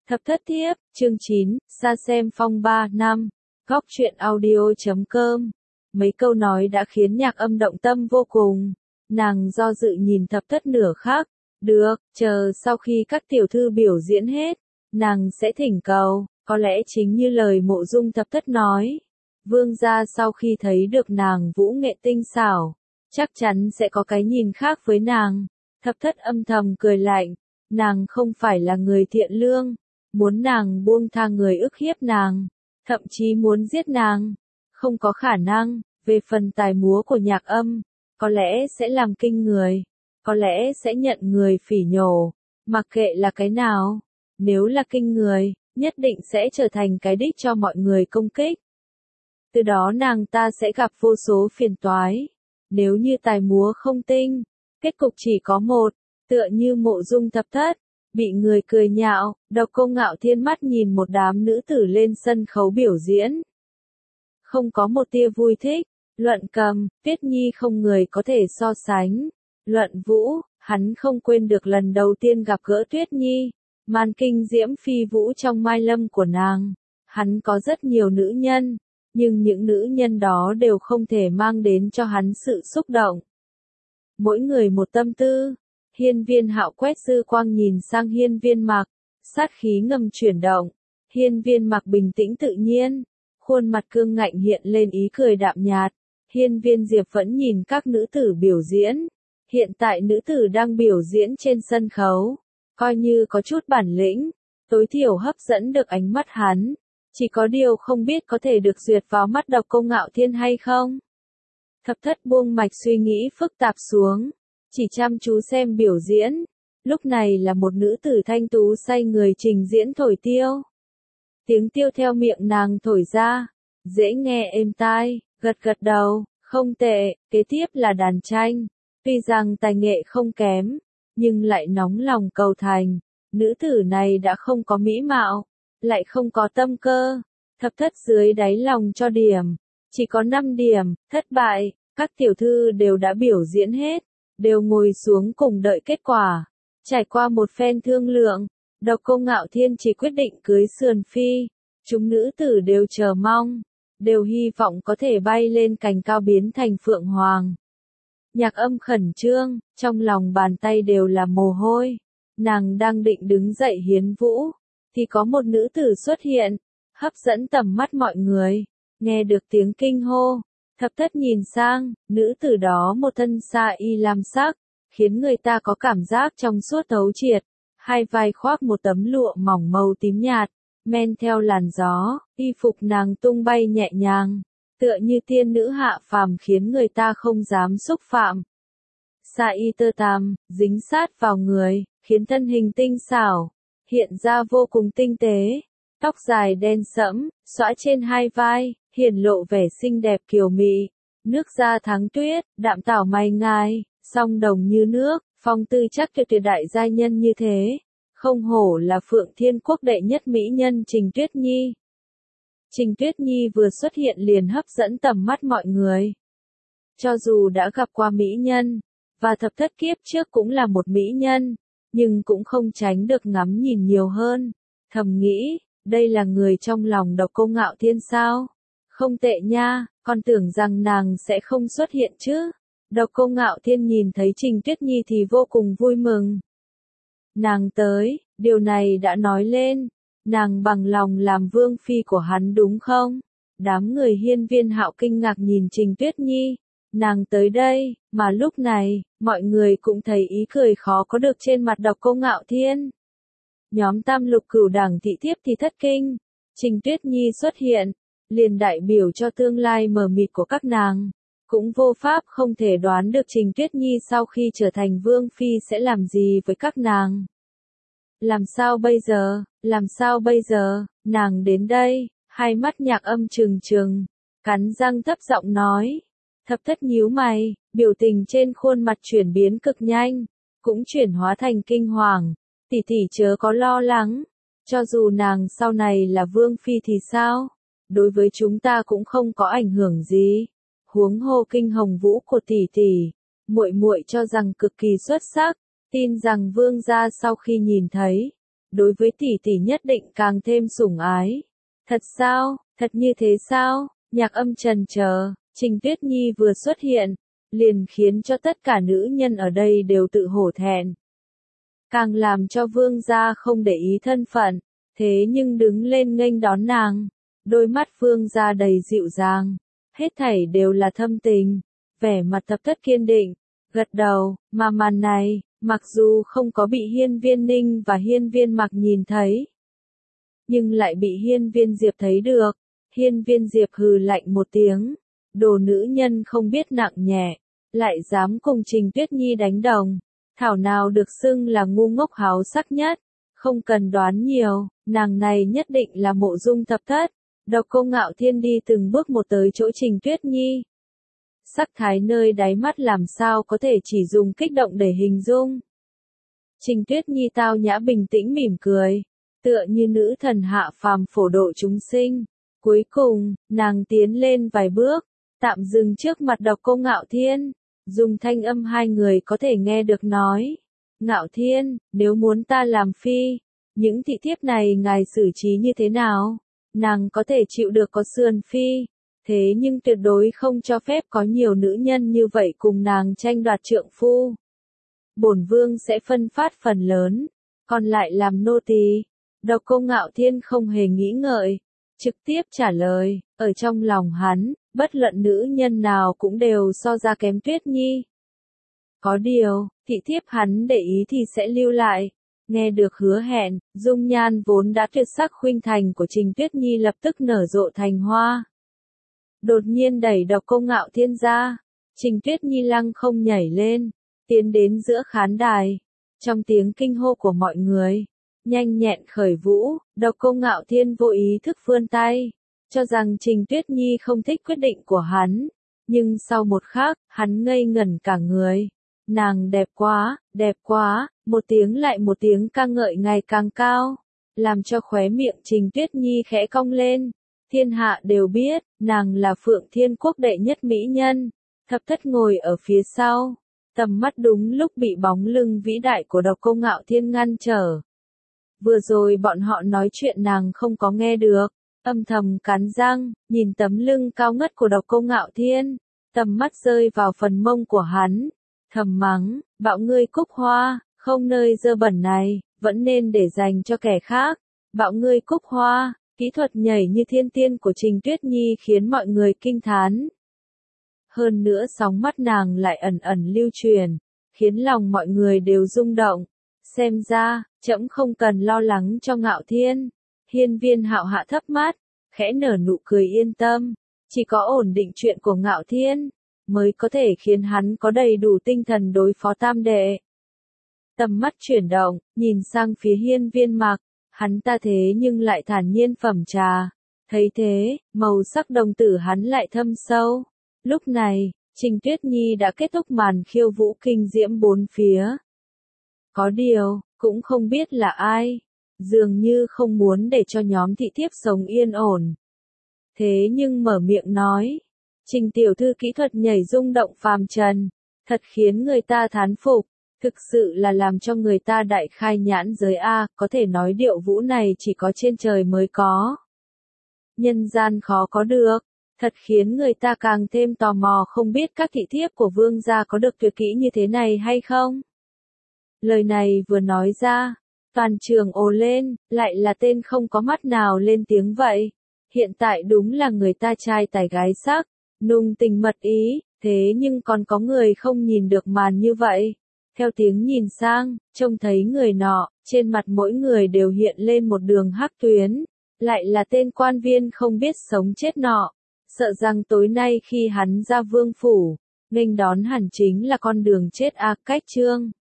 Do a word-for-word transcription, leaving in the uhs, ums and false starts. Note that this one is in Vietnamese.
Thập thất thiếp, chương chín, Sa xem phong ba năm, góc truyện audio chấm com. Mấy câu nói đã khiến Nhạc Âm động tâm vô cùng. Nàng do dự nhìn thập thất nửa khắc. Được, chờ sau khi các tiểu thư biểu diễn hết, nàng sẽ thỉnh cầu. Có lẽ chính như lời Mộ Dung thập thất nói. Vương gia sau khi thấy được nàng vũ nghệ tinh xảo, chắc chắn sẽ có cái nhìn khác với nàng. Thập thất âm thầm cười lạnh. Nàng không phải là người thiện lương. Muốn nàng buông tha người ức hiếp nàng, thậm chí muốn giết nàng, không có khả năng. Về phần tài múa của Nhạc Âm, có lẽ sẽ làm kinh người, có lẽ sẽ nhận người phỉ nhổ, mặc kệ là cái nào, nếu là kinh người, nhất định sẽ trở thành cái đích cho mọi người công kích. Từ đó nàng ta sẽ gặp vô số phiền toái. Nếu như tài múa không tinh, kết cục chỉ có một, tựa như Mộ Dung thập thất. Bị người cười nhạo, Độc Cô Ngạo Thiên mắt nhìn một đám nữ tử lên sân khấu biểu diễn. Không có một tia vui thích. Luận cầm, Tuyết Nhi không người có thể so sánh. Luận vũ, hắn không quên được lần đầu tiên gặp gỡ Tuyết Nhi. Màn kinh diễm phi vũ trong mai lâm của nàng. Hắn có rất nhiều nữ nhân, nhưng những nữ nhân đó đều không thể mang đến cho hắn sự xúc động. Mỗi người một tâm tư. Hiên Viên Hạo quét dư quang nhìn sang Hiên Viên Mặc, sát khí ngầm chuyển động. Hiên Viên Mặc bình tĩnh tự nhiên, khuôn mặt cương ngạnh hiện lên ý cười đạm nhạt. Hiên Viên Diệp vẫn nhìn các nữ tử biểu diễn. Hiện tại nữ tử đang biểu diễn trên sân khấu, coi như có chút bản lĩnh, tối thiểu hấp dẫn được ánh mắt hắn. Chỉ có điều không biết có thể được duyệt vào mắt Độc Cô Ngạo Thiên hay không. Thập thất buông mạch suy nghĩ phức tạp xuống. Chỉ chăm chú xem biểu diễn. Lúc này là một nữ tử thanh tú say người trình diễn thổi tiêu. Tiếng tiêu theo miệng nàng thổi ra, dễ nghe êm tai, gật gật đầu, không tệ. Kế tiếp là đàn tranh. Tuy rằng tài nghệ không kém, nhưng lại nóng lòng cầu thành. Nữ tử này đã không có mỹ mạo, lại không có tâm cơ. Thập thất dưới đáy lòng cho điểm, chỉ có năm điểm, thất bại. Các tiểu thư đều đã biểu diễn hết, đều ngồi xuống cùng đợi kết quả. Trải qua một phen thương lượng, Độc Cô Ngạo Thiên chỉ quyết định cưới Sườn Phi. Chúng nữ tử đều chờ mong, đều hy vọng có thể bay lên cành cao biến thành Phượng Hoàng. Nhạc Âm khẩn trương, trong lòng bàn tay đều là mồ hôi. Nàng đang định đứng dậy hiến vũ, thì có một nữ tử xuất hiện, hấp dẫn tầm mắt mọi người. Nghe được tiếng kinh hô, thập thất nhìn sang, nữ tử đó một thân sa y lam sắc, khiến người ta có cảm giác trong suốt thấu triệt. Hai vai khoác một tấm lụa mỏng màu tím nhạt, men theo làn gió, y phục nàng tung bay nhẹ nhàng, tựa như tiên nữ hạ phàm khiến người ta không dám xúc phạm. Sa y tơ tằm, dính sát vào người, khiến thân hình tinh xảo, hiện ra vô cùng tinh tế. Tóc dài đen sẫm, xõa trên hai vai, hiển lộ vẻ xinh đẹp kiều mị. Nước da tháng tuyết, đạm tảo mày ngài, song đồng như nước, phong tư chắc tuyệt tuyệt đại giai nhân như thế. Không hổ là Phượng Thiên Quốc đệ nhất mỹ nhân Trình Tuyết Nhi. Trình Tuyết Nhi vừa xuất hiện liền hấp dẫn tầm mắt mọi người. Cho dù đã gặp qua mỹ nhân, và thập thất kiếp trước cũng là một mỹ nhân, nhưng cũng không tránh được ngắm nhìn nhiều hơn. Thầm nghĩ, đây là người trong lòng Độc Cô Ngạo Thiên sao? Không tệ nha, con tưởng rằng nàng sẽ không xuất hiện chứ. Độc Cô Ngạo Thiên nhìn thấy Trình Tuyết Nhi thì vô cùng vui mừng. Nàng tới, điều này đã nói lên, nàng bằng lòng làm vương phi của hắn đúng không? Đám người Hiên Viên Hạo kinh ngạc nhìn Trình Tuyết Nhi. Nàng tới đây, mà lúc này, mọi người cũng thấy ý cười khó có được trên mặt Độc Cô Ngạo Thiên. Nhóm tam lục cửu đẳng thị thiếp thì thất kinh. Trình Tuyết Nhi xuất hiện, liền đại biểu cho tương lai mờ mịt của các nàng. Cũng vô pháp không thể đoán được Trình Tuyết Nhi sau khi trở thành vương phi sẽ làm gì với các nàng. Làm sao bây giờ, làm sao bây giờ, nàng đến đây, hai mắt Nhạc Âm trừng trừng, cắn răng thấp giọng nói. Thập thất nhíu mày, biểu tình trên khuôn mặt chuyển biến cực nhanh, cũng chuyển hóa thành kinh hoàng. Tỷ tỷ chớ có lo lắng, cho dù nàng sau này là vương phi thì sao? Đối với chúng ta cũng không có ảnh hưởng gì. Huống hồ kinh hồng vũ của tỷ tỷ, muội muội cho rằng cực kỳ xuất sắc, tin rằng vương gia sau khi nhìn thấy, đối với tỷ tỷ nhất định càng thêm sủng ái. Thật sao, thật như thế sao? Nhạc Âm trần chờ, Trình Tuyết Nhi vừa xuất hiện, liền khiến cho tất cả nữ nhân ở đây đều tự hổ thẹn. Càng làm cho vương gia không để ý thân phận, thế nhưng đứng lên nghênh đón nàng. Đôi mắt vương gia đầy dịu dàng, hết thảy đều là thâm tình, vẻ mặt thập thất kiên định, gật đầu, mà màn này, mặc dù không có bị Hiên Viên Ninh và Hiên Viên Mặc nhìn thấy, nhưng lại bị Hiên Viên Diệp thấy được. Hiên Viên Diệp hừ lạnh một tiếng, đồ nữ nhân không biết nặng nhẹ, lại dám cùng Trình Tuyết Nhi đánh đồng, thảo nào được xưng là ngu ngốc háo sắc nhất, không cần đoán nhiều, nàng này nhất định là Mộ Dung thập thất. Độc Cô Ngạo Thiên đi từng bước một tới chỗ Trình Tuyết Nhi. Sắc thái nơi đáy mắt làm sao có thể chỉ dùng kích động để hình dung. Trình Tuyết Nhi tao nhã bình tĩnh mỉm cười, tựa như nữ thần hạ phàm phổ độ chúng sinh. Cuối cùng, nàng tiến lên vài bước, tạm dừng trước mặt Độc Cô Ngạo Thiên, dùng thanh âm hai người có thể nghe được nói. Ngạo Thiên, nếu muốn ta làm phi, những thị thiếp này ngài xử trí như thế nào? Nàng có thể chịu được có sườn phi, thế nhưng tuyệt đối không cho phép có nhiều nữ nhân như vậy cùng nàng tranh đoạt trượng phu. Bổn vương sẽ phân phát phần lớn, còn lại làm nô tỳ. Độc Cô Ngạo Thiên không hề nghĩ ngợi, trực tiếp trả lời, ở trong lòng hắn, bất luận nữ nhân nào cũng đều so ra kém Tuyết Nhi. Có điều, thị thiếp hắn để ý thì sẽ lưu lại. Nghe được hứa hẹn, dung nhan vốn đã tuyệt sắc khuynh thành của Trình Tuyết Nhi lập tức nở rộ thành hoa. Đột nhiên đẩy Độc Cô Ngạo Thiên ra, Trình Tuyết Nhi lăng không nhảy lên, tiến đến giữa khán đài. Trong tiếng kinh hô của mọi người, nhanh nhẹn khởi vũ, Độc Cô Ngạo Thiên vô ý thức vươn tay, cho rằng Trình Tuyết Nhi không thích quyết định của hắn. Nhưng sau một khắc, hắn ngây ngẩn cả người. Nàng đẹp quá, đẹp quá, một tiếng lại một tiếng ca ngợi ngày càng cao, làm cho khóe miệng Trình Tuyết Nhi khẽ cong lên. Thiên hạ đều biết, nàng là Phượng Thiên Quốc đệ nhất mỹ nhân. Thập thất ngồi ở phía sau, tầm mắt đúng lúc bị bóng lưng vĩ đại của Độc Cô Ngạo Thiên ngăn trở. Vừa rồi bọn họ nói chuyện nàng không có nghe được, âm thầm cắn răng, nhìn tấm lưng cao ngất của Độc Cô Ngạo Thiên, tầm mắt rơi vào phần mông của hắn, thầm mắng, bạo ngươi Cúc Hoa, không nơi dơ bẩn này, vẫn nên để dành cho kẻ khác. Bạo ngươi Cúc Hoa, kỹ thuật nhảy như thiên tiên của Trình Tuyết Nhi khiến mọi người kinh thán. Hơn nữa sóng mắt nàng lại ẩn ẩn lưu truyền, khiến lòng mọi người đều rung động. Xem ra, trẫm không cần lo lắng cho Ngạo Thiên. Hiên Viên Hạo hạ thấp mắt, khẽ nở nụ cười yên tâm, chỉ có ổn định chuyện của Ngạo Thiên, mới có thể khiến hắn có đầy đủ tinh thần đối phó tam đệ. Tầm mắt chuyển động, nhìn sang phía Hiên Viên Mặc, hắn ta thế nhưng lại thản nhiên phẩm trà. Thấy thế, màu sắc đồng tử hắn lại thâm sâu. Lúc này, Trình Tuyết Nhi đã kết thúc màn khiêu vũ kinh diễm bốn phía. Có điều, cũng không biết là ai, dường như không muốn để cho nhóm thị thiếp sống yên ổn. Thế nhưng mở miệng nói, Trình tiểu thư kỹ thuật nhảy rung động phàm trần, thật khiến người ta thán phục, thực sự là làm cho người ta đại khai nhãn giới A, có thể nói điệu vũ này chỉ có trên trời mới có. Nhân gian khó có được, thật khiến người ta càng thêm tò mò không biết các thị thiếp của vương gia có được tuyệt kỹ như thế này hay không. Lời này vừa nói ra, toàn trường ồ lên, lại là tên không có mắt nào lên tiếng vậy. Hiện tại đúng là người ta trai tài gái sắc, nung tình mật ý, thế nhưng còn có người không nhìn được màn như vậy. Theo tiếng nhìn sang, trông thấy người nọ, trên mặt mỗi người đều hiện lên một đường hắc tuyến, lại là tên quan viên không biết sống chết nọ. Sợ rằng tối nay khi hắn ra vương phủ, nghênh đón hẳn chính là con đường chết a. Cách chương